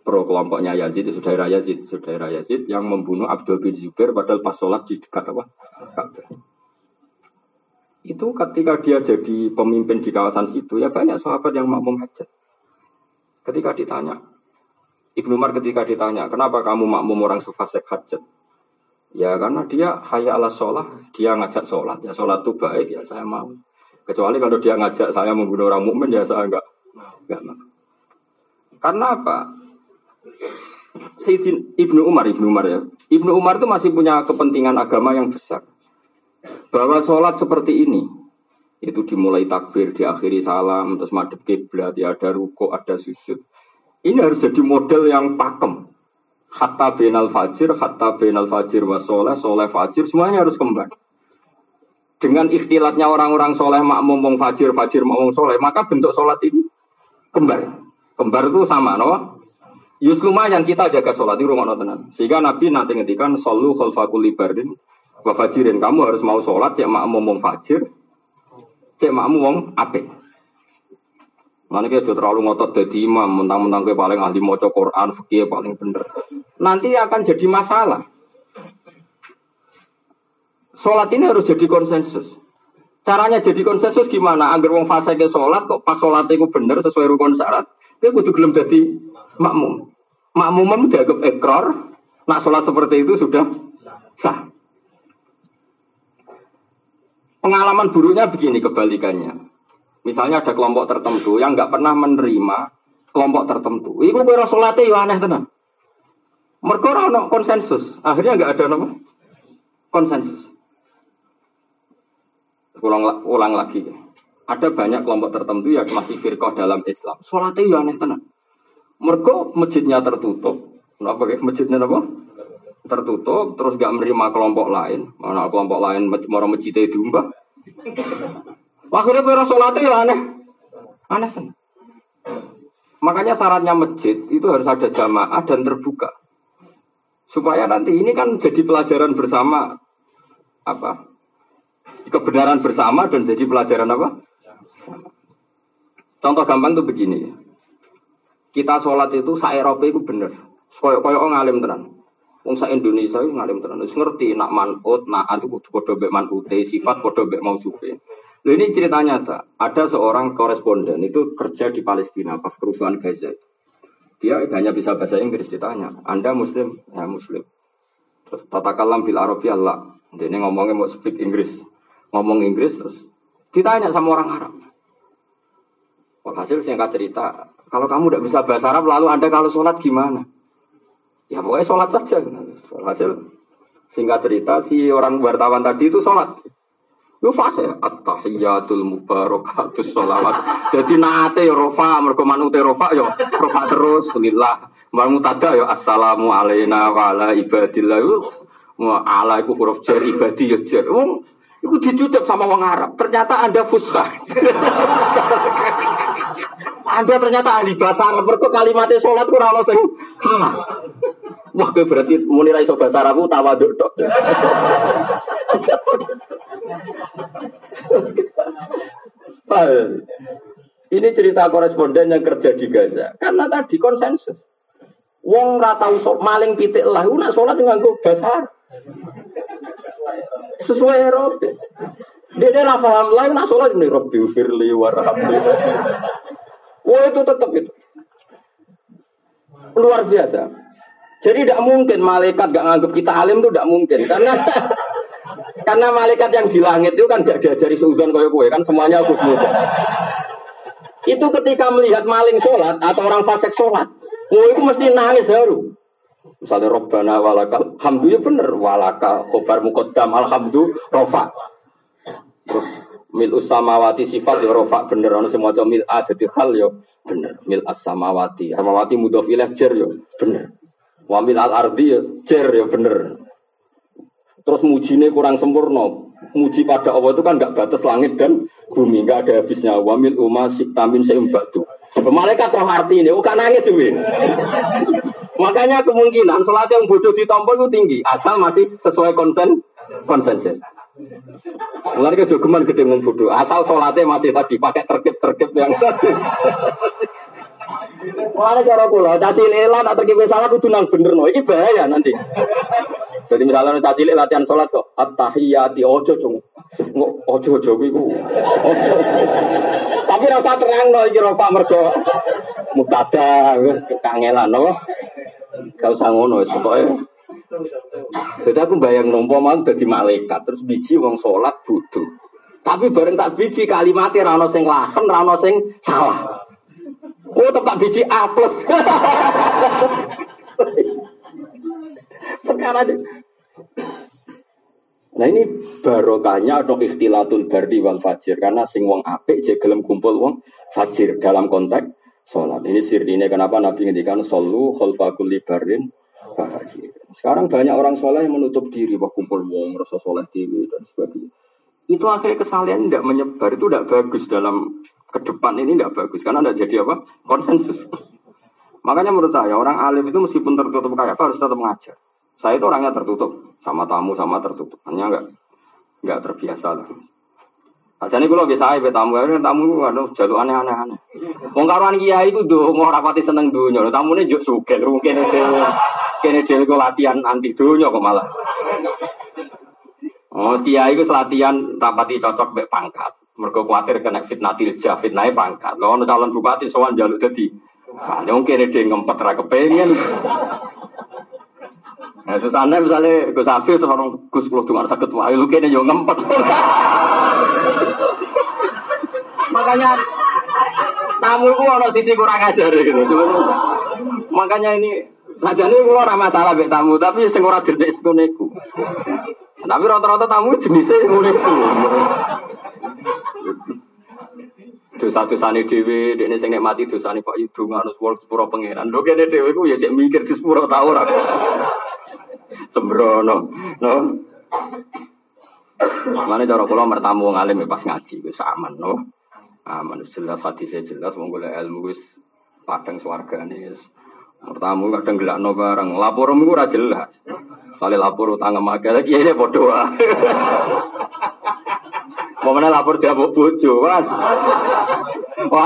pro kelompoknya Yazid, saudara Yazid, saudara Yazid yang membunuh Abdul bin Zubair padahal pas sholat di dekat apa? Ka'bah. Itu ketika dia jadi pemimpin di kawasan situ, ya banyak sahabat yang makmum hajat. Ketika ditanya, Ibnu Umar ketika ditanya, kenapa kamu makmum orang sufasek hajat? Ya karena dia hayya ala sholah, dia ngajak sholat, ya sholat itu baik, ya saya mau. Kecuali kalau dia ngajak saya membunuh orang mukmin, ya saya enggak, enggak mau. Karena apa? Sayyidina Ibnu Umar, Ibnu Umar ya. Ibnu Umar itu masih punya kepentingan agama yang besar. Bahwa sholat seperti ini, itu dimulai takbir, diakhiri salam, terus madhep kiblat, ya ada rukuk, ada sujud. Ini harus jadi model yang pakem. Hatta bainal fajir, hatta bainal fajir wa sholeh, sholeh fajir, semuanya harus kembar. Dengan ikhtilatnya orang-orang sholeh makmum wong fajir, fajir makmum sholeh, maka bentuk sholat ini kembar. Kembar itu sama, no? Yus lumayan kita jaga sholat di rumah tenan. Sehingga Nabi nanti ngetikan sallu khalfa kulli bardin wa fajirin. Kamu harus mau sholat cek makmum wong fajir, cek makmum wong apik. Mana kita terlalu ngotot jadi imam, mentang-mentang ke paling ahli maca Quran, fikih paling bener. Nanti akan jadi masalah. Sholat ini harus jadi konsensus. Caranya jadi konsensus gimana? Agar wong fase ke sholat kok pas sholat itu bener sesuai rukun syarat. Dia kudu gelem dadi makmum. Makmum dianggap ikrar, nak sholat seperti itu sudah sah. Pengalaman buruknya begini kebalikannya. Misalnya ada kelompok tertentu yang nggak pernah menerima kelompok tertentu. Iku kira sholatnya ya aneh tenan. Mergo ora ono konsensus. Akhirnya nggak ada apa? Konsensus. Ulang, ulang lagi. Ada banyak kelompok tertentu yang masih firqah dalam Islam. Sholatnya ya aneh tenan. Mergo masjidnya tertutup. Kenapa kayak masjidnya apa? Tertutup, terus gak menerima kelompok lain. Mana kelompok lain mau masjidnya diumbah. Akhirnya kira sholatnya ya aneh. Aneh tenan. Makanya syaratnya masjid itu harus ada jamaah dan terbuka. Supaya nanti ini kan jadi pelajaran bersama apa? Kebenaran bersama dan jadi pelajaran apa? Contoh gampang tuh begini. Kita sholat itu sa-Eropa itu bener. Koyok-koyok ngalim tenan. Wong sa Indonesia itu ngalim tenan. Wis ngerti nak manut, nak itu padha mek manute, sifat padha mek mausufe. Lho ini cerita nyata. Ada seorang koresponden itu kerja di Palestina pas kerusuhan Gaza. Dia hanya bisa bahasa Inggris, ditanya, Anda Muslim? Ya Muslim. Terus tatakalam bil Arabiyyah lah. Dia ini ngomongnya mau speak Inggris. Ngomong Inggris terus ditanya sama orang Arab. Hasil singkat cerita, kalau kamu tidak bisa bahasa Arab, lalu Anda kalau sholat gimana? Ya pokoknya sholat saja. Hasil singkat cerita, si orang wartawan tadi itu sholat. Itu fase at-tahiyyatul mubarakatus sholawat. Jadi nate ya rofa, mergo manute rofa ya rofa terus lillah. Mbak mutada ya assalamu alaina wa ala ibadillah. Wa ala iku huruf jar ibadi ya jar. Wong iku dicucuk sama wong Arab. Ternyata Anda fusha. Anda ternyata ahli bahasa Arab. Mergo kalimatnya sholat ku ora ono sing salah. Wah, kowe berarti muni ra iso bahasa Arab tawaduk tok. Ini cerita koresponden yang kerja di Gaza. Karena tadi konsensus. Wong ra tau sok maling pitik lah, nak salat nganggo bahasa sesuai Eropa. Dia ra paham lah nak salat ini Rabbi firli warhamni. Wah itu tetap itu. Luar biasa. Jadi tidak mungkin malaikat gak nganggap kita alim itu tidak mungkin. Karena karena malaikat yang di langit itu kan gak diajari seuzon kaya kue kan semuanya husnudzon. Itu ketika melihat maling sholat atau orang fasik sholat, oh itu mesti nangis haru. Misalnya Rabbana walakal hamdu ya bener walakal khobar muqaddam alhamdu rofa. Terus mil samawati sifat ya rofa bener ana semua mil a dadi hal ya bener mil as-samawati samawati mudhof ilaih jar ya bener. Wa mil al-ardi ya jar ya bener. Terus mujine kurang sempurna. Muji pada Allah itu kan enggak batas langit dan bumi, enggak ada habisnya. Wa mil umma siktamin seimbatu. Malaikat roh arti ini, bukan nangis sih. Makanya kemungkinan salat yang bodoh ditampa itu tinggi, asal masih sesuai konsen konsensus. Mulai ke jogeman gede ngomong bodoh, asal salatnya masih tadi pakai terkip-terkip yang tadi. Mulane cara kula, caci lela nak terkipe salah kudu nang bener no. Iki bahaya nanti. Jadi misalnya caci lela latihan salat kok at-tahiyati ojo cung. Ojo ojo kuwi ku. Ojo. Tapi ora usah terangno iki rofa mergo mubtada kangelan no. Gak usah ngono wis pokoke. Jadi aku bayang nompo mau dadi malaikat terus biji wong salat bodho. Tapi bareng tak biji kalimatnya ra ono sing lahen, ra ono sing salah. Oh tetap biji A plus. Perkara ini. Nah ini barokahnya atau ikhtilatul bardi wal fajir karena sing wong apik jek gelem kumpul wong fajir dalam konteks salat. Ini sirine kenapa Nabi ngendikan sallu khalfa kulli barin fajir. Sekarang banyak orang soleh yang menutup diri wah kumpul wong rasa soleh dewi dan sebagainya. Itu akhirnya kesalahan tidak menyebar itu tidak bagus dalam ke depan ini tidak bagus karena tidak jadi apa konsensus. Makanya menurut saya orang alim itu meskipun tertutup kayak apa harus tetap mengajar. Saya itu orangnya tertutup sama tamu sama tertutup, hanya enggak enggak terbiasa lah. Jadi kalau bisa ibu tamu, tamu ada jalur aneh-aneh. Wong karuan kiai itu do mau rapati seneng dunia, tamu ini juk sugen, mungkin itu kene dhewe ku latihan anti dunia kok malah. Oh kiai itu latihan rapati cocok mek pangkat. Mergo kuwatir kena fitnah tilja, fitnahe pangkat. Lho ono calon bupati sowan njaluk dadi. Nah, mungkin dia ngempet ra kepengin. Nah, susane misale Gus Afif terus orang Gus kula dongan saged wae lu kene yo ngempet. Makanya tamu ku ono sisi kurang ajar gitu. Makanya ini sajane kula ora masalah mek tamu, tapi sing ora jernih ngono iku. Tapi rata-rata tamu jenisnya ngono iku. Dosa-dosane dhewe, dekne sing nikmati dosane Pak Yudo nganus wong sepuro pangeran. Lho kene dhewe ku ya cek mikir di sepuro ta ora. Sembrono, no. Mane cara kula mertamu wong alim pas ngaji wis aman, no. Aman jelas hadise jelas wong golek ilmu wis padang swargane wis. Mertamu kadang gelakno bareng, lapormu ora jelas. Soale lapor utang emake lagi ini padha wae. Momene lapor dia mbok bojo, Mas. Wah.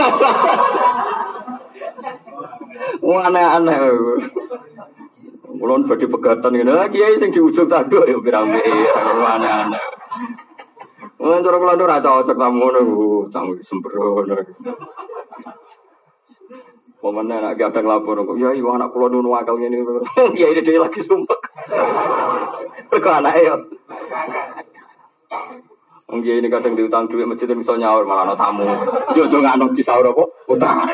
Wah aneh-aneh. Mulon badhe pegatan ngene. Lah kiai sing di ujung taduk ya pirang-pirang aneh-aneh. Wong cara kula ora cocok tamu ngono, tamu sembrono. Momene anak kadang lapor kok, ya iya anak kula nu akal ngene. Kiai dhewe lagi sumpek. Perkara anake yo. Wong ini kadang diutang duit masjid iso nyaur malah ana tamu. Yo yo ngano disaur apa? Utang.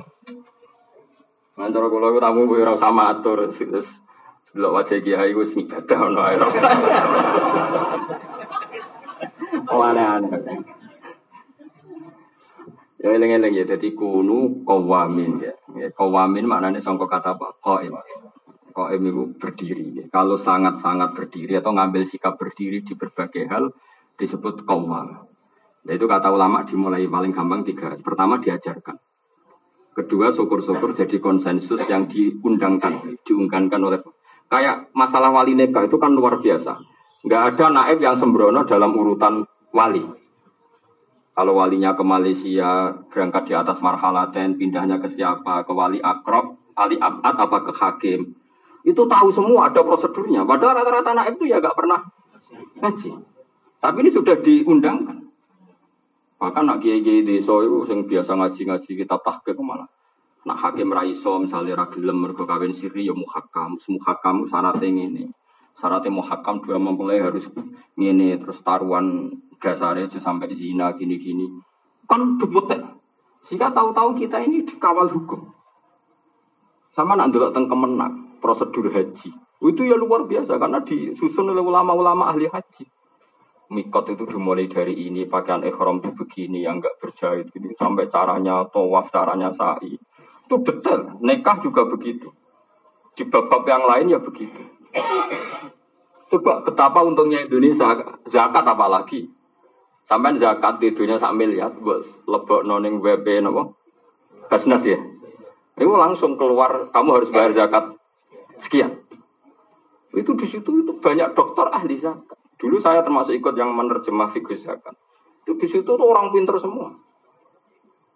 Antara kula iku tamu kowe ora sama atur terus delok wajah kiai wis ibadah ono ae. Oh aneh-aneh. Ya eling-eling ya dadi kunu qawamin ya. Qawamin maknane sangka kata apa? Qaim. Qaim itu berdiri. Kalau sangat-sangat berdiri atau ngambil sikap berdiri di berbagai hal disebut qawwam. Nah itu kata ulama dimulai paling gampang tiga. Pertama diajarkan. Kedua syukur-syukur jadi konsensus yang diundangkan, diungkankan oleh kayak masalah wali nikah itu kan luar biasa. Enggak ada naib yang sembrono dalam urutan wali. Kalau walinya ke Malaysia berangkat di atas marhalaten, pindahnya ke siapa, ke wali akrab, wali abad apa ke hakim. Itu tahu semua ada prosedurnya. Padahal rata-rata naib itu ya enggak pernah ngaji. Tapi ini sudah diundangkan. Bahkan nak kiai-kiai desa itu yang biasa ngaji-ngaji kitab tahqiq malah. Nak hakim raiso misalnya ra gelem mergo kawin siri ya muhakam. Muhakam syaratnya ngene. Syaratnya muhakam dua mempelai harus ngene terus taruhan dasarnya aja sampai zina gini-gini. Kan debutek. Sehingga tahu-tahu kita ini dikawal hukum. Sama nak ndelok teng Kemenak prosedur haji. Itu ya luar biasa karena disusun oleh ulama-ulama ahli haji. Mikot itu dimulai dari ini, pakaian ihram itu begini, yang enggak berjahit gitu, sampai caranya tawaf, caranya sa'i. Itu detail. Nikah juga begitu. Di bab-bab yang lain ya begitu. Coba betapa untungnya Indonesia, zakat apalagi. Sampai zakat di dunia sak miliar, buat lebok noning W P napa? Basnas ya. Itu langsung keluar, kamu harus bayar zakat sekian. Itu di situ itu banyak dokter ahli zakat. Dulu saya termasuk ikut yang menerjemah fikih zakat. Itu di situ tuh orang pintar semua.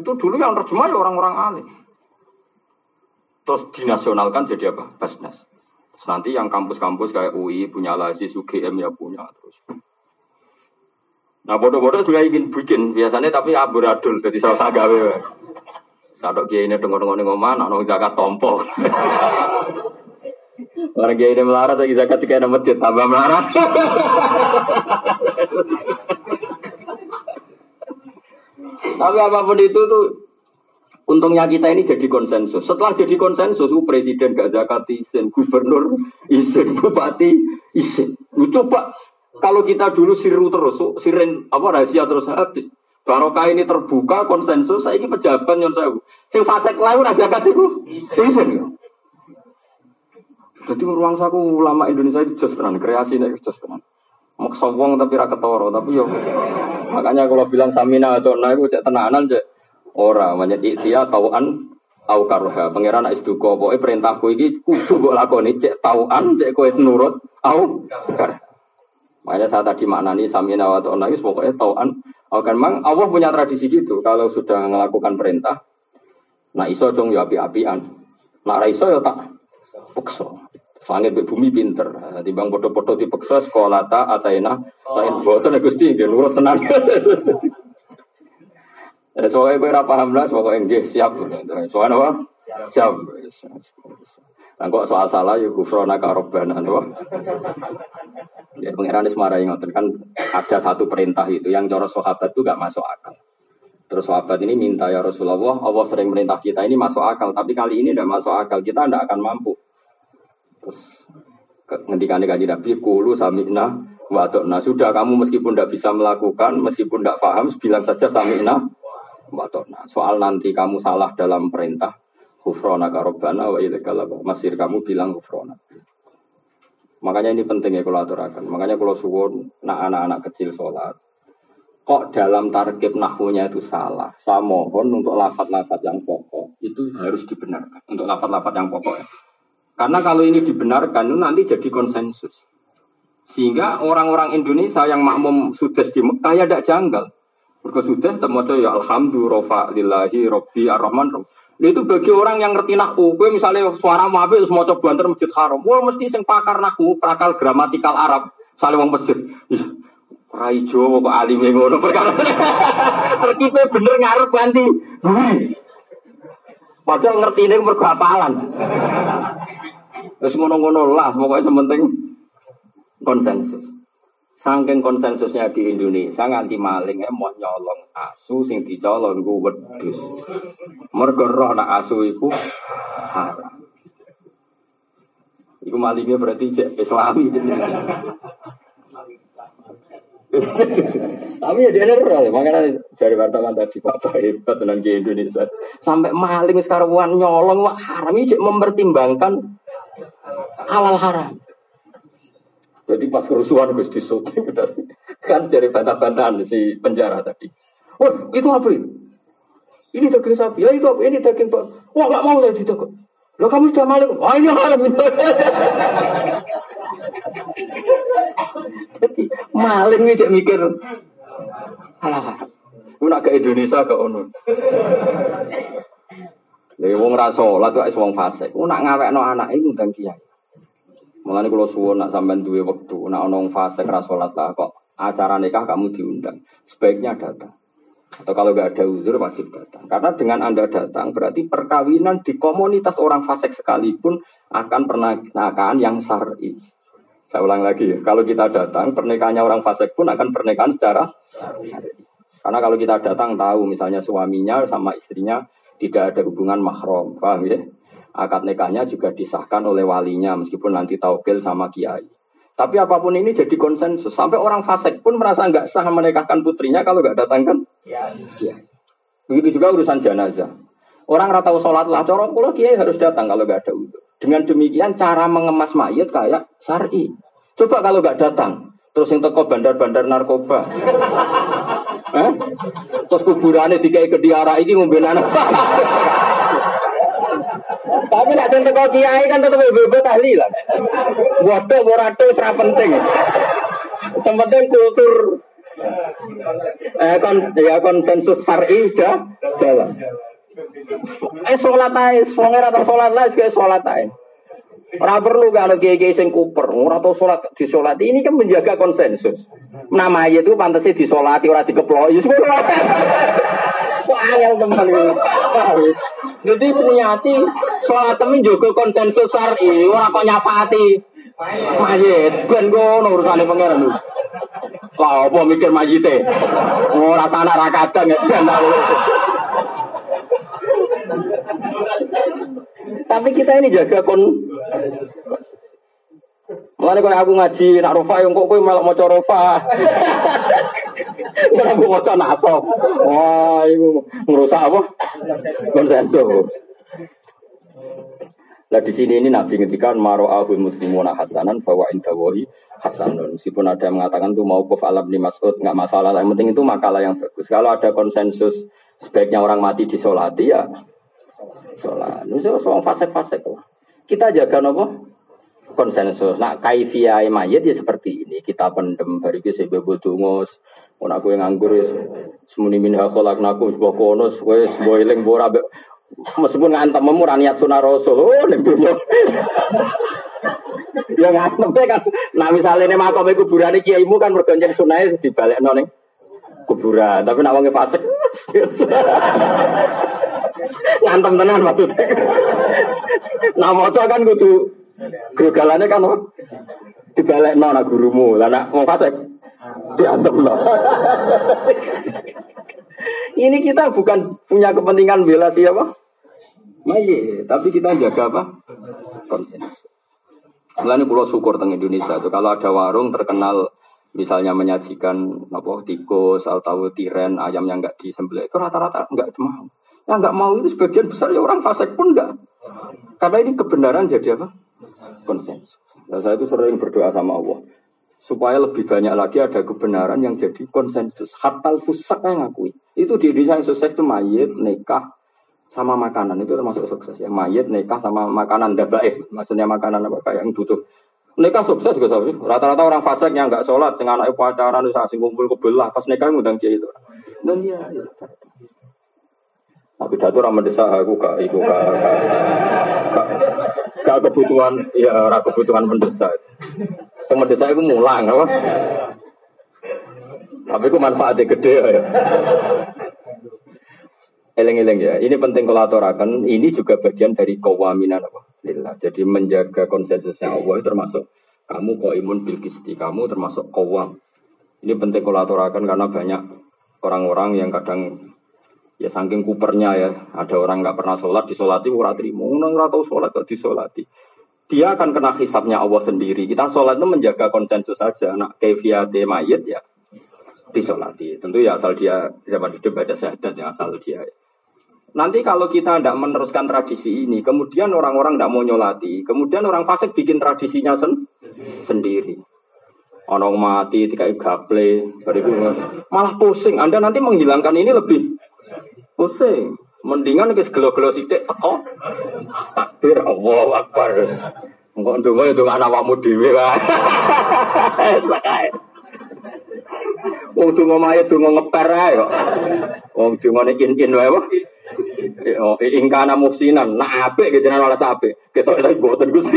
Itu dulu yang terjemah ya orang-orang alim. Terus dinasionalkan jadi apa? Basnas. Terus nanti yang kampus-kampus kayak U I punya Lazis, U G M ya punya terus. Nah bodoh-bodoh juga ingin bikin biasanya tapi aburadul jadi salah gawe. Sadok kiai ini dengar-dengar ning omah ana zakat tompo. Orang kiai ini melarat lagi zakat tiga ada masjid tambah melarat. Tapi apapun itu tuh untungnya kita ini jadi konsensus. Setelah jadi konsensus, presiden gak zakat isin, gubernur isin, bupati isin. Lu coba kalau kita dulu siru terus, sirin apa rahasia terus habis. Barokah ini terbuka konsensus, saya ini pejabat nyon saya. Sing fasek lain rahasia zakat itu isin. Jadi ruang saku ulama Indonesia itu just tenan, kreasi nek just tenan. Mek sombong tapi ra ketara, tapi yo makanya kalau bilang samina atau na iku cek tenanan cek ora menyet ikhtiya tauan au karha. Pangeran nek duka pokoke perintahku iki kudu mbok lakoni cek tauan cek kowe nurut au karha. Makanya saya tadi maknani samina wa ta'na itu pokoknya tauan au kan mang Allah punya tradisi gitu kalau sudah melakukan perintah nah iso cung yo api-apian. Nak ra iso yo tak peksa. Langit bumi pinter, timbang foto-foto di peksa sekolah ta ataina, tain boten Gusti nggih nurut tenan. Eh soalnya kowe ora paham lah, pokoke nggih siap. Soalnya apa? Siap. Lah kok soal salah ya gufrona ka robbana to. Ya pangeran wis marai ngoten kan ada satu perintah itu yang cara sahabat itu gak masuk akal. Terus sahabat ini minta ya Rasulullah, Allah sering merintah kita ini masuk akal, tapi kali ini tidak masuk akal, kita tidak akan mampu. Terus ngendikane kanjeng Nabi qulu sami'na wa ata'na. Sudah kamu meskipun tidak bisa melakukan, meskipun tidak paham, bilang saja sami'na wa ata'na. Soal nanti kamu salah dalam perintah ghufrana ka rabbana wa ilaikal masir, kamu bilang ghufrana. Makanya ini penting ya kalau aturakan. Makanya kalau suwun nak anak-anak kecil sholat kok dalam tarkib nahwunya itu salah. Saya mohon untuk lafaz-lafaz yang pokok itu harus dibenarkan. Untuk lafaz-lafaz yang pokok ya. Karena kalau ini dibenarkan itu nanti jadi konsensus. Sehingga orang-orang Indonesia yang makmum sudes di Mekah ya tidak janggal. Mereka sudes temoco ya alhamdulillah lillahi rabbi arrahman. Itu bagi orang yang ngerti nahwu. Gue misalnya suara mabe terus maca banter Masjid Haram. Wah mesti sing pakar nahwu, prakal gramatikal Arab, sale wong Mesir. Rai Jawa kok alime ngono perkara. Terkipe bener ngarep ganti. Padahal ngerti ini mergo hafalan. Terus ngono-ngono lah, pokoknya sementing konsensus. Saking konsensusnya di Indonesia nganti maling mau nyolong asu sing dicolong ku wedhus. Mergo roh nak asu iku haram. Iku malingnya berarti cek Islami jenenge. Tapi ya dia roh, makanya dari wartawan tadi Bapak hebat dengan di Indonesia. Sampai maling sekarang nyolong wah haram ini mempertimbangkan halal haram. Jadi pas kerusuhan Gus disuting kan dari bantah-bantahan si penjara tadi. Wah itu apa ini? Ini daging sapi, ya itu apa? Ini daging pak. Wah nggak mau saya ditakut. Lo kamu sudah maling? Wah ini haram. Jadi maling ini cek mikir halal haram. Aku nak ke Indonesia ke ono. Lha wong ra salat kok wong fasik. Ku nak ngawekno anake ngundang kiai. Mulane kula suwun nak sampean duwe wektu, nak ana wong fasik ra salat lah kok acara nikah kamu diundang. Sebaiknya datang. Atau kalau enggak ada uzur wajib datang. Karena dengan Anda datang berarti perkawinan di komunitas orang fasik sekalipun akan pernikahan yang syar'i. Saya ulang lagi, kalau kita datang pernikahannya orang fasik pun akan pernikahan secara syar'i. Karena kalau kita datang tahu misalnya suaminya sama istrinya tidak ada hubungan mahram, paham ya? Akad nikahnya juga disahkan oleh walinya meskipun nanti taukil sama kiai. Tapi apapun ini jadi konsensus. Sampai orang fasik pun merasa nggak sah menikahkan putrinya kalau nggak datang kan? Ya. Begitu juga urusan jenazah. Orang rata sholat lah, corong pula kiai harus datang kalau nggak ada udur. Dengan demikian cara mengemas mayat kayak syar'i. Coba kalau nggak datang, terus yang teko bandar-bandar narkoba, eh? Terus kuburannya dikai ke diara ini ngombe anak. Tapi nak sing teko kiai kan tetep bebo tahlilan. Waduh morato ora penting. Sementing kultur eh kon ya konsensus syar'i ja Jalan. Eh sholat ae, wong ora tau sholat lah kayak sholat ae. Ora perlu kalau kiai-kiai sing kuper, ora tau sholat disolati. Ini kan menjaga konsensus. Nama itu pantasnya disolati ora dikeploki. Wah, angel teman iki. Jadi seniati sholat temen jaga konsensus syar'i, ora kok nyafaati mayit. Ben ngono urusane pangeran. Lah apa mikir mayite? Ora sanak ra kadang ben. Tapi kita ini jaga kon. Mulane koyo aku ngaji nak rofa yo kok kowe malah maca rofa. Ora mbok maca naso. Wah, iku ngrusak apa? Konsensus. Lah di sini ini Nabi ngendikan maro'ahul muslimuna hasanan fawa indawahi hasanun. Meskipun ada yang mengatakan itu mau qaf alam ni Mas'ud enggak masalah. Yang penting itu makalah yang bagus. Kalau ada konsensus sebaiknya orang mati disolati ya sholat. Ini soal fase-fase kok. Kita jaga nopo konsensus. Nah, kaifiyah mayit ya seperti ini. Kita pendem hari ini saya bebodungos. Kalau aku yang nganggur ya semuni minha kholaknakum sebuah konus. Wes boiling bora. Meskipun ngantem memur niat sunah rasul. Oh, ning dunya. Ya ngantem kan. Nah, misalnya ini makom kuburan kiaimu kan berganjeng sunahnya dibalekno ning kuburan. Tapi nak wong fasik. Ngantem tenan maksudnya. Nah maca kan kudu grogalane kan apa? Dibalekno ana gurumu. Lah nek wong fasik diantemno. Ini kita bukan punya kepentingan bela siapa? Mayit, tapi kita jaga apa? Konsensus. Mulane kula syukur teng Indonesia tuh kalau ada warung terkenal misalnya menyajikan apa tikus atau tiren ayam yang enggak disembelih itu rata-rata enggak mau. Yang enggak mau itu sebagian besar ya orang fasik pun enggak. Karena ini kebenaran jadi apa? Konsensus. Nah, saya itu sering berdoa sama Allah supaya lebih banyak lagi ada kebenaran yang jadi konsensus. Hatal fusak yang ngakui. Itu di Indonesia yang sukses itu mayit, nikah sama makanan itu termasuk sukses ya. Mayit, nikah sama makanan dabaih. Maksudnya makanan apa kayak yang butuh. Nikah sukses juga sapi. Rata-rata orang fasik yang enggak sholat, sing anake pacaran wis asing kumpul kebelah pas nikah ngundang kiai itu. Dan ya, ya. Tapi datu orang mendesak aku gak iku gak gak, gak kebutuhan ya ora kebutuhan mendesak. Sing mendesak iku mulang apa? Tapi ku manfaatnya gede ya. Eleng-eleng ya. Ini penting kalau aturaken, ini juga bagian dari qawaminan apa? Lillah. Jadi menjaga konsensusnya Allah termasuk kamu qaimun bil qisti, kamu termasuk qawam. Ini penting kalau aturaken karena banyak orang-orang yang kadang ya saking kupernya ya, ada orang nggak pernah sholat disolati ora trimo, orang nggak tahu sholat kok disolati. Dia akan kena hisabnya Allah sendiri. Kita sholat itu menjaga konsensus saja. Nak kaifiyate mayit ya disolati. Tentu ya asal dia zaman hidup baca syahadat ya asal dia. Nanti kalau kita tidak meneruskan tradisi ini, kemudian orang-orang tidak mau nyolati, kemudian orang fasik bikin tradisinya sen sendiri. Orang mati, tikai gaple, malah pusing. Anda nanti menghilangkan ini lebih pusing. Mendingan ke gelo-gelo sithik teko. Takbir Allahu Akbar. Engko ndonga ya ndonga awakmu dhewe wae. Wong donga mayit donga ngeper ae kok. Wong dongane in-in wae wae. Oh, ingkana muhsinan, nak apik gitu jenengan ora apik. Ketok lek mboten Gusti.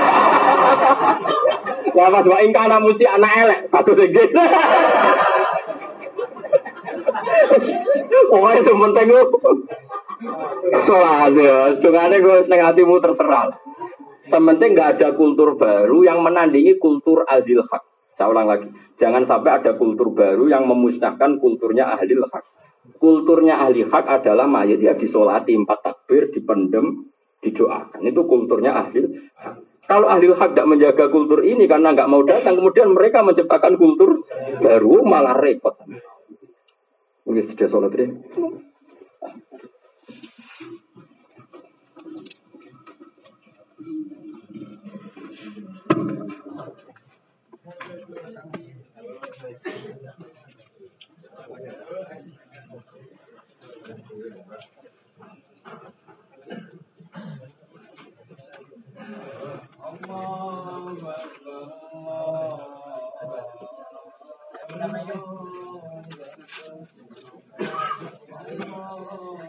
Wah, Mas, wa ingkana muhsi anak elek, kados nggih. Oh, itu penting lu. Soalnya, dongane gue seneng hatimu terserah. Sementing nggak ada kultur baru yang menandingi kultur ahli hak. Saya ulang lagi, jangan sampai ada kultur baru yang memusnahkan kulturnya ahli hak. Kulturnya ahli hak adalah mayit ya disolati empat takbir, dipendem, didoakan. Itu kulturnya ahli hak. Kalau ahli hak tidak menjaga kultur ini karena nggak mau datang, kemudian mereka menciptakan kultur baru malah repot. Mungkin sudah sholat ini. Allah